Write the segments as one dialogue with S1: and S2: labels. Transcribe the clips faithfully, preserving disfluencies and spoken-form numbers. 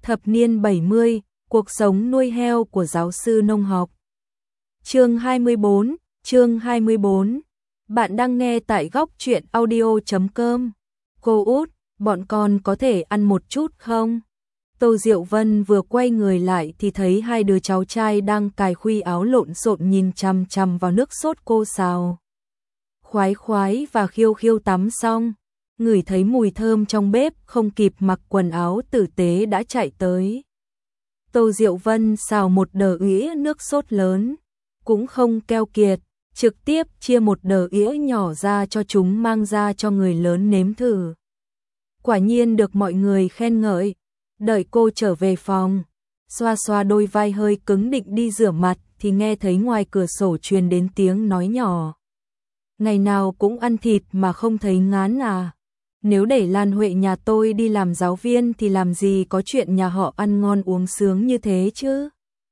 S1: Thập niên bảy mươi, cuộc sống nuôi heo của giáo sư nông học. Chương hai mươi bốn, chương hai mươi bốn. Bạn đang nghe tại góc truyện audio chấm com. Cô út, bọn con có thể ăn một chút không? Tô Diệu Vân vừa quay người lại thì thấy hai đứa cháu trai đang cài khuy áo lộn xộn nhìn chằm chằm vào nước sốt cô xào. Khoái khoái và khiêu khiêu tắm xong, ngửi thấy mùi thơm trong bếp, không kịp mặc quần áo tử tế đã chạy tới. Tô Diệu Vân xào một đờ ĩa nước sốt lớn, cũng không keo kiệt, trực tiếp chia một đờ ĩa nhỏ ra cho chúng mang ra cho người lớn nếm thử. Quả nhiên được mọi người khen ngợi. Đợi cô trở về phòng, xoa xoa đôi vai hơi cứng định đi rửa mặt thì nghe thấy ngoài cửa sổ truyền đến tiếng nói nhỏ. Ngày nào cũng ăn thịt mà không thấy ngán à? Nếu để Lan Huệ nhà tôi đi làm giáo viên thì làm gì có chuyện nhà họ ăn ngon uống sướng như thế chứ?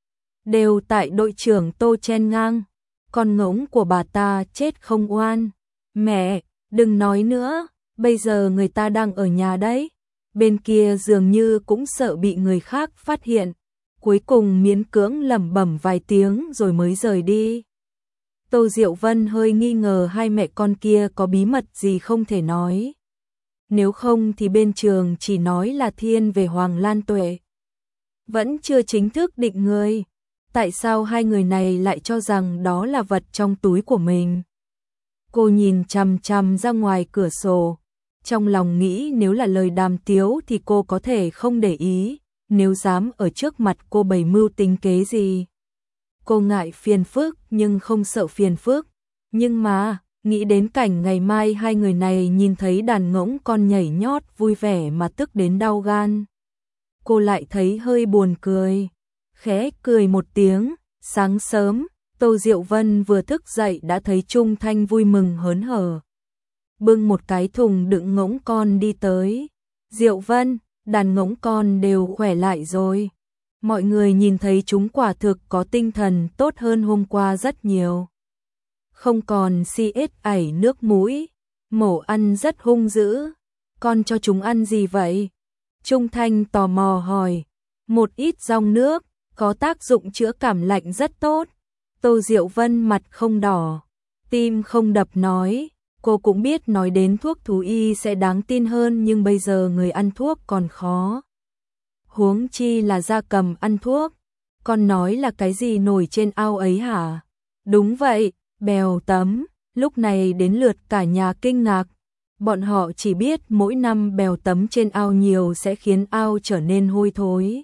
S1: Đều tại đội trưởng Tô chen ngang, con ngỗng của bà ta chết không oan. Mẹ, đừng nói nữa, bây giờ người ta đang ở nhà đấy. Bên kia dường như cũng sợ bị người khác phát hiện, cuối cùng miễn cưỡng lẩm bẩm vài tiếng rồi mới rời đi. Tô Diệu Vân hơi nghi ngờ hai mẹ con kia có bí mật gì không thể nói. Nếu không thì bên trường chỉ nói là thiên về Hoàng Lan Tuệ. Vẫn chưa chính thức định người. Tại sao hai người này lại cho rằng đó là vật trong túi của mình? Cô nhìn chằm chằm ra ngoài cửa sổ. Trong lòng nghĩ nếu là lời đàm tiếu thì cô có thể không để ý, nếu dám ở trước mặt cô bày mưu tính kế gì. Cô ngại phiền phức nhưng không sợ phiền phức. Nhưng mà, nghĩ đến cảnh ngày mai hai người này nhìn thấy đàn ngỗng con nhảy nhót vui vẻ mà tức đến đau gan. Cô lại thấy hơi buồn cười. Khẽ cười một tiếng, sáng sớm, Tô Diệu Vân vừa thức dậy đã thấy Trung Thanh vui mừng hớn hở. Bưng một cái thùng đựng ngỗng con đi tới. Diệu Vân, đàn ngỗng con đều khỏe lại rồi. Mọi người nhìn thấy chúng quả thực có tinh thần tốt hơn hôm qua rất nhiều. Không còn si ết ảy nước mũi, mổ ăn rất hung dữ. Con cho chúng ăn gì vậy? Trung Thanh tò mò hỏi. Một ít rong nước, có tác dụng chữa cảm lạnh rất tốt. Tô Diệu Vân mặt không đỏ, tim không đập nói. Cô cũng biết nói đến thuốc thú y sẽ đáng tin hơn nhưng bây giờ người ăn thuốc còn khó. Huống chi là gia cầm ăn thuốc. Con nói là cái gì nổi trên ao ấy hả? Đúng vậy, bèo tấm. Lúc này đến lượt cả nhà kinh ngạc. Bọn họ chỉ biết mỗi năm bèo tấm trên ao nhiều sẽ khiến ao trở nên hôi thối.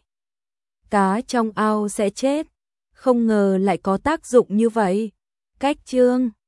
S1: Cá trong ao sẽ chết. Không ngờ lại có tác dụng như vậy. Cách chương